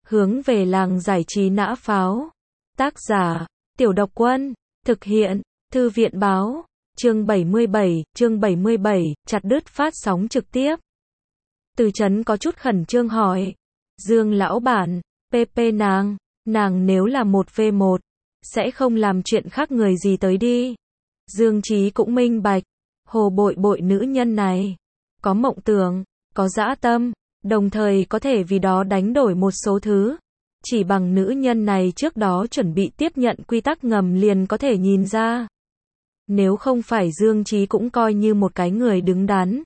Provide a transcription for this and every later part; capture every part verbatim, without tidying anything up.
Hướng về làng giải trí nã pháo. Tác giả, Tiểu Độc Quân. Thực hiện, Thư viện Báo. Chương bảy mươi bảy, chương bảy mươi bảy, chặt đứt phát sóng trực tiếp. Từ Chấn có chút khẩn trương hỏi. Dương lão bản, pê pê nàng, nàng nếu là một vê một, sẽ không làm chuyện khác người gì tới đi. Dương Chí cũng minh bạch, Hồ Bội Bội nữ nhân này, có mộng tưởng, có dã tâm, đồng thời có thể vì đó đánh đổi một số thứ. Chỉ bằng nữ nhân này trước đó chuẩn bị tiếp nhận quy tắc ngầm liền có thể nhìn ra. Nếu không phải Dương Chí cũng coi như một cái người đứng đắn.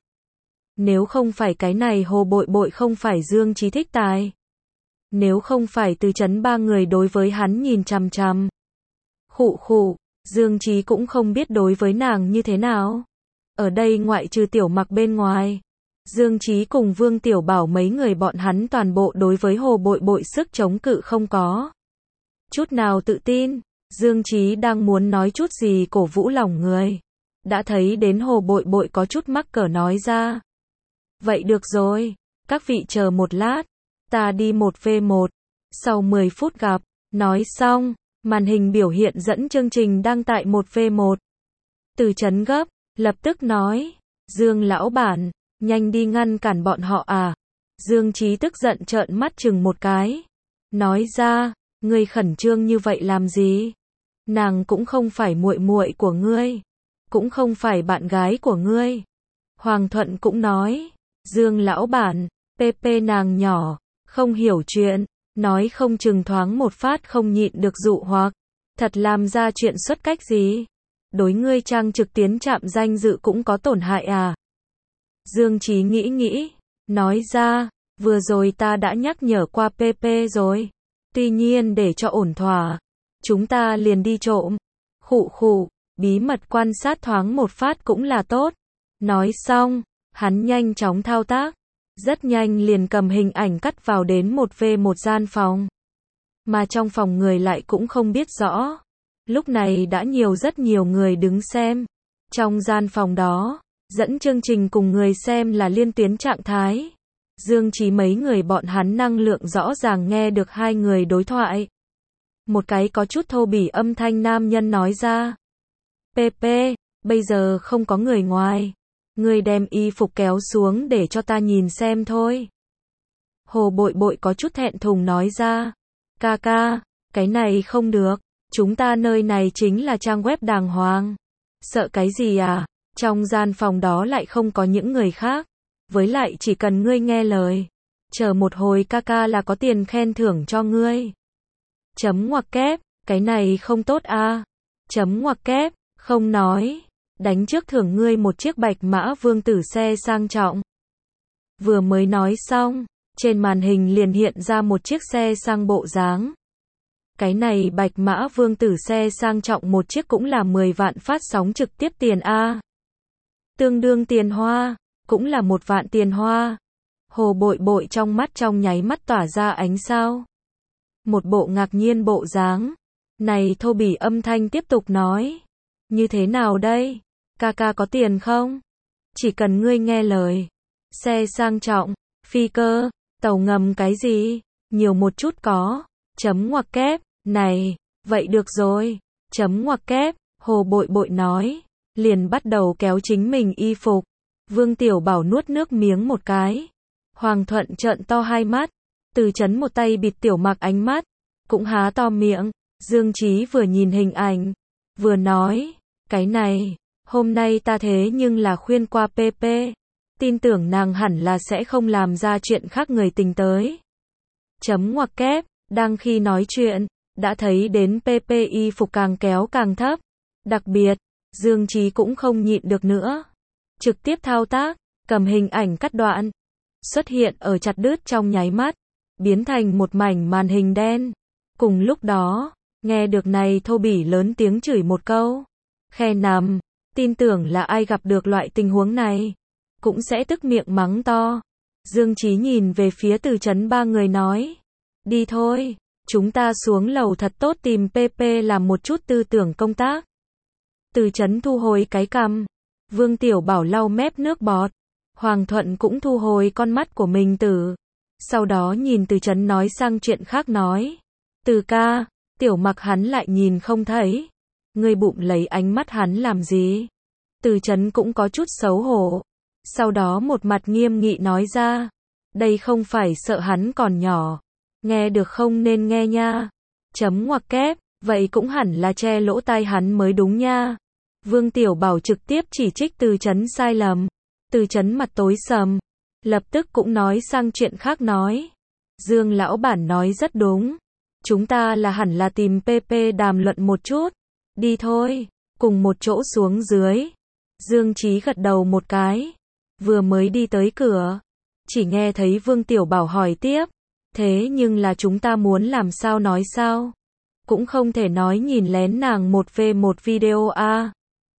Nếu không phải cái này Hồ Bội Bội không phải Dương Chí thích tài. Nếu không phải Từ Chấn ba người đối với hắn nhìn chằm chằm. Khụ khụ, Dương Chí cũng không biết đối với nàng như thế nào. Ở đây ngoại trừ Tiểu Mặc bên ngoài, Dương Chí cùng Vương Tiểu Bảo mấy người bọn hắn toàn bộ đối với Hồ Bội Bội sức chống cự không có chút nào tự tin. Dương Chí đang muốn nói chút gì cổ vũ lòng người, đã thấy đến Hồ Bội Bội có chút mắc cỡ nói ra. Vậy được rồi, các vị chờ một lát, ta đi một vê một, sau mười phút gặp. Nói xong, màn hình biểu hiện dẫn chương trình đang tại một vê một. Từ Chấn gấp, lập tức nói, Dương lão bản, nhanh đi ngăn cản bọn họ à. Dương Chí tức giận trợn mắt chừng một cái, nói ra, ngươi khẩn trương như vậy làm gì? Nàng cũng không phải muội muội của ngươi, cũng không phải bạn gái của ngươi. Hoàng Thuận cũng nói, Dương lão bản, pê pê nàng nhỏ, không hiểu chuyện, nói không chừng thoáng một phát không nhịn được dụ hoặc, thật làm ra chuyện xuất cách gì? Đối ngươi trang trực tiến chạm danh dự cũng có tổn hại à? Dương Chí nghĩ nghĩ, nói ra, vừa rồi ta đã nhắc nhở qua pê pê rồi. Tuy nhiên để cho ổn thỏa, chúng ta liền đi trộm. Khụ khụ, bí mật quan sát thoáng một phát cũng là tốt. Nói xong, hắn nhanh chóng thao tác. Rất nhanh liền cầm hình ảnh cắt vào đến một vê một gian phòng. Mà trong phòng người lại cũng không biết rõ. Lúc này đã nhiều rất nhiều người đứng xem. Trong gian phòng đó, dẫn chương trình cùng người xem là liên tuyến trạng thái. Dương Chí mấy người bọn hắn năng lượng rõ ràng nghe được hai người đối thoại. Một cái có chút thô bỉ âm thanh nam nhân nói ra. pê pê, bây giờ không có người ngoài. Ngươi đem y phục kéo xuống để cho ta nhìn xem thôi. Hồ Bội Bội có chút thẹn thùng nói ra. Ca ca, cái này không được. Chúng ta nơi này chính là trang web đàng hoàng. Sợ cái gì à? Trong gian phòng đó lại không có những người khác. Với lại chỉ cần ngươi nghe lời. Chờ một hồi ca ca là có tiền khen thưởng cho ngươi. Chấm ngoặc kép, cái này không tốt à? Chấm ngoặc kép, không nói. Đánh trước thưởng ngươi một chiếc bạch mã vương tử xe sang trọng. Vừa mới nói xong, trên màn hình liền hiện ra một chiếc xe sang bộ dáng. Cái này bạch mã vương tử xe sang trọng một chiếc cũng là mười vạn phát sóng trực tiếp tiền A. Tương đương tiền hoa, cũng là một vạn tiền hoa. Hồ Bội Bội trong mắt trong nháy mắt tỏa ra ánh sao. Một bộ ngạc nhiên bộ dáng. Này thô bỉ âm thanh tiếp tục nói. Như thế nào đây? Ca ca có tiền không? Chỉ cần ngươi nghe lời. Xe sang trọng, phi cơ, tàu ngầm cái gì? Nhiều một chút có. Chấm ngoặc kép, này, vậy được rồi. Chấm ngoặc kép, Hồ Bội Bội nói. Liền bắt đầu kéo chính mình y phục. Vương Tiểu Bảo nuốt nước miếng một cái. Hoàng Thuận trợn to hai mắt. Từ Chấn một tay bịt Tiểu Mặc ánh mắt. Cũng há to miệng. Dương Chí vừa nhìn hình ảnh. Vừa nói. Cái này, hôm nay ta thế nhưng là khuyên qua pê pê. Tin tưởng nàng hẳn là sẽ không làm ra chuyện khác người tình tới. Chấm ngoặc kép, đang khi nói chuyện, đã thấy đến pê pê y phục càng kéo càng thấp. Đặc biệt, Dương Chí cũng không nhịn được nữa. Trực tiếp thao tác, cầm hình ảnh cắt đoạn. Xuất hiện ở chặt đứt trong nháy mắt. Biến thành một mảnh màn hình đen. Cùng lúc đó, nghe được này thô bỉ lớn tiếng chửi một câu. Khe nằm, tin tưởng là ai gặp được loại tình huống này, cũng sẽ tức miệng mắng to. Dương Chí nhìn về phía Từ Chấn ba người nói. Đi thôi, chúng ta xuống lầu thật tốt tìm pê pê làm một chút tư tưởng công tác. Từ Chấn thu hồi cái cằm. Vương Tiểu Bảo lau mép nước bọt. Hoàng Thuận cũng thu hồi con mắt của mình từ Sau đó nhìn Từ Chấn nói sang chuyện khác nói. Từ ca, Tiểu Mặc hắn lại nhìn không thấy. Ngươi bụng lấy ánh mắt hắn làm gì? Từ Chấn cũng có chút xấu hổ. Sau đó một mặt nghiêm nghị nói ra. Đây không phải sợ hắn còn nhỏ. Nghe được không nên nghe nha. Chấm ngoặc kép, vậy cũng hẳn là che lỗ tai hắn mới đúng nha. Vương Tiểu Bảo trực tiếp chỉ trích Từ Chấn sai lầm. Từ Chấn mặt tối sầm. Lập tức cũng nói sang chuyện khác nói. Dương lão bản nói rất đúng. Chúng ta là hẳn là tìm pê pê đàm luận một chút. Đi thôi, cùng một chỗ xuống dưới. Dương Chí gật đầu một cái. Vừa mới đi tới cửa. Chỉ nghe thấy Vương Tiểu Bảo hỏi tiếp. Thế nhưng là chúng ta muốn làm sao nói sao? Cũng không thể nói nhìn lén nàng một vê một video a.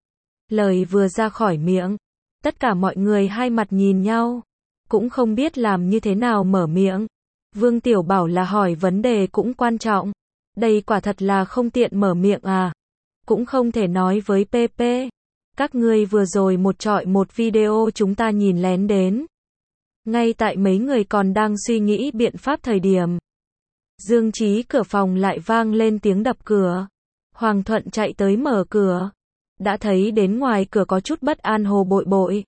Lời vừa ra khỏi miệng. Tất cả mọi người hai mặt nhìn nhau. Cũng không biết làm như thế nào mở miệng. Vương Tiểu Bảo là hỏi vấn đề cũng quan trọng. Đây quả thật là không tiện mở miệng à. Cũng không thể nói với pê pê. Các ngươi vừa rồi một trọi một video chúng ta nhìn lén đến. Ngay tại mấy người còn đang suy nghĩ biện pháp thời điểm. Dương Chí cửa phòng lại vang lên tiếng đập cửa. Hoàng Thuận chạy tới mở cửa. Đã thấy đến ngoài cửa có chút bất an Hồ Bội Bội.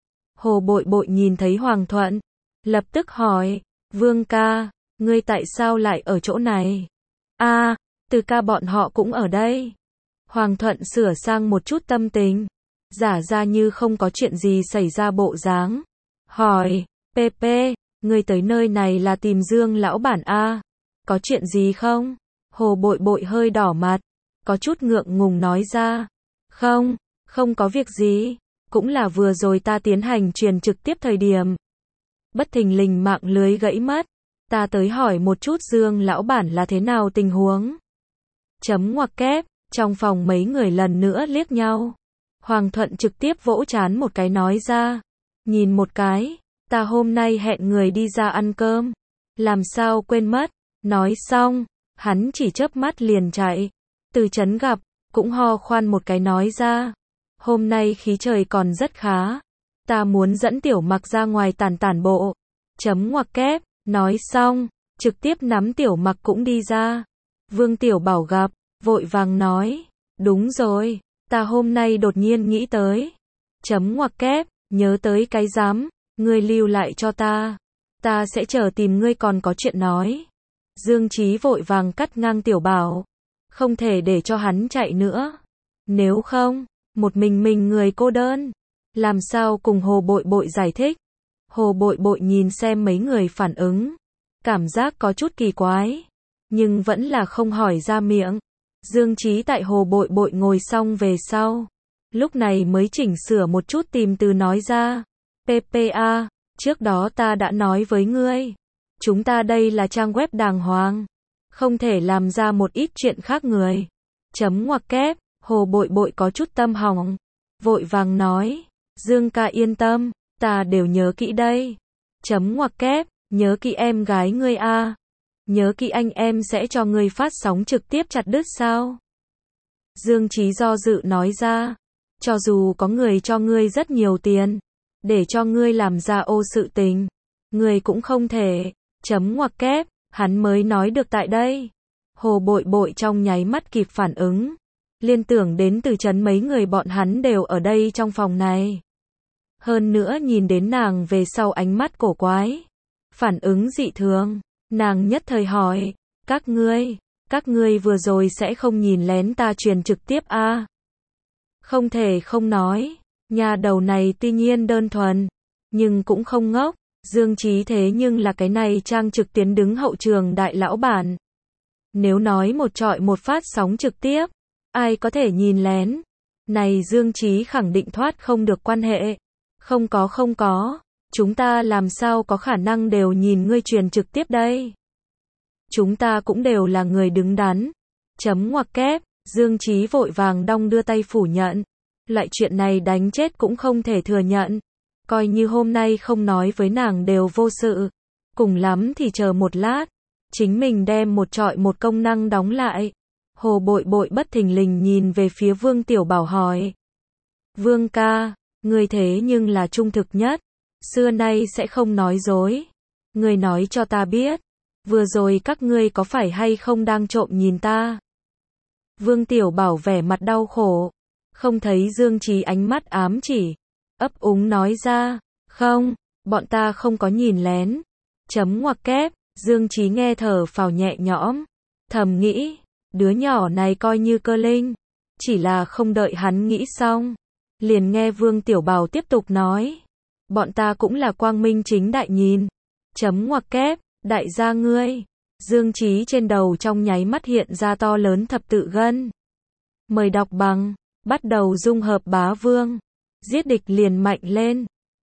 Hồ Bội Bội nhìn thấy Hoàng Thuận. Lập tức hỏi. Vương ca, ngươi tại sao lại ở chỗ này? A, à, Từ ca bọn họ cũng ở đây. Hoàng Thuận sửa sang một chút tâm tình. Giả ra như không có chuyện gì xảy ra bộ dáng. Hỏi, pê pê, ngươi tới nơi này là tìm Dương lão bản A. À? Có chuyện gì không? Hồ Bội Bội hơi đỏ mặt. Có chút ngượng ngùng nói ra. Không, không có việc gì. Cũng là vừa rồi ta tiến hành truyền trực tiếp thời điểm. Bất thình lình mạng lưới gãy mất. Ta tới hỏi một chút Dương lão bản là thế nào tình huống. Chấm ngoặc kép, trong phòng mấy người lần nữa liếc nhau. Hoàng Thuận trực tiếp vỗ trán một cái nói ra. Nhìn một cái, ta hôm nay hẹn người đi ra ăn cơm. Làm sao quên mất. Nói xong, hắn chỉ chớp mắt liền chạy. Từ Chấn gặp, cũng ho khoan một cái nói ra. Hôm nay khí trời còn rất khá. Ta muốn dẫn Tiểu Mặc ra ngoài tản tản bộ. Chấm ngoặc kép, nói xong, trực tiếp nắm Tiểu Mặc cũng đi ra. Vương Tiểu Bảo gặp, vội vàng nói. Đúng rồi, ta hôm nay đột nhiên nghĩ tới. Chấm ngoặc kép, nhớ tới cái giám, ngươi lưu lại cho ta. Ta sẽ chờ tìm ngươi còn có chuyện nói. Dương Chí vội vàng cắt ngang Tiểu Bảo. Không thể để cho hắn chạy nữa. Nếu không, một mình mình người cô đơn. Làm sao cùng Hồ Bội Bội giải thích? Hồ Bội Bội nhìn xem mấy người phản ứng. Cảm giác có chút kỳ quái. Nhưng vẫn là không hỏi ra miệng. Dương Chí tại Hồ Bội Bội ngồi xong về sau. Lúc này mới chỉnh sửa một chút tìm từ nói ra. pê pê a, trước đó ta đã nói với ngươi. Chúng ta đây là trang web đàng hoàng. Không thể làm ra một ít chuyện khác người. Chấm ngoặc kép, Hồ Bội Bội có chút tâm hỏng. Vội vàng nói. Dương ca yên tâm, ta đều nhớ kỹ đây. Chấm ngoặc kép, nhớ kỹ em gái ngươi a. À. Nhớ kỹ anh em sẽ cho ngươi phát sóng trực tiếp chặt đứt sao? Dương Chí do dự nói ra. Cho dù có người cho ngươi rất nhiều tiền. Để cho ngươi làm ra ô sự tình. Ngươi cũng không thể. Chấm ngoặc kép, hắn mới nói được tại đây. Hồ Bội Bội trong nháy mắt kịp phản ứng. Liên tưởng đến Từ Chấn mấy người bọn hắn đều ở đây trong phòng này. Hơn nữa nhìn đến nàng về sau ánh mắt cổ quái. Phản ứng dị thường. Nàng nhất thời hỏi. Các ngươi, các ngươi vừa rồi sẽ không nhìn lén ta truyền trực tiếp a? À? Không thể không nói. Nhà đầu này tuy nhiên đơn thuần. Nhưng cũng không ngốc. Dương Chí thế nhưng là cái này trang trực tiến đứng hậu trường đại lão bản. Nếu nói một trọi một phát sóng trực tiếp. Ai có thể nhìn lén. Này Dương Chí khẳng định thoát không được quan hệ. Không có không có. Chúng ta làm sao có khả năng đều nhìn ngươi truyền trực tiếp đây. Chúng ta cũng đều là người đứng đắn. Chấm ngoặc kép, Dương Chí vội vàng đong đưa tay phủ nhận. Loại chuyện này đánh chết cũng không thể thừa nhận. Coi như hôm nay không nói với nàng đều vô sự. Cùng lắm thì chờ một lát. Chính mình đem một trọi một công năng đóng lại. Hồ Bội Bội bất thình lình nhìn về phía Vương Tiểu Bảo hỏi. Vương ca, ngươi thế nhưng là trung thực nhất. Xưa nay sẽ không nói dối. Ngươi nói cho ta biết, vừa rồi các ngươi có phải hay không đang trộm nhìn ta? Vương Tiểu Bảo vẻ mặt đau khổ, không thấy Dương Chí ánh mắt ám chỉ, ấp úng nói ra, không, bọn ta không có nhìn lén. Chấm ngoặc kép, Dương Chí nghe thở phào nhẹ nhõm, thầm nghĩ, đứa nhỏ này coi như cơ linh, chỉ là không đợi hắn nghĩ xong, liền nghe Vương Tiểu Bảo tiếp tục nói, bọn ta cũng là quang minh chính đại nhìn. Chấm ngoặc kép, đại gia ngươi. Dương Chí trên đầu trong nháy mắt hiện ra to lớn thập tự gân. Mời đọc bằng, bắt đầu dung hợp bá vương. Giết địch liền mạnh lên.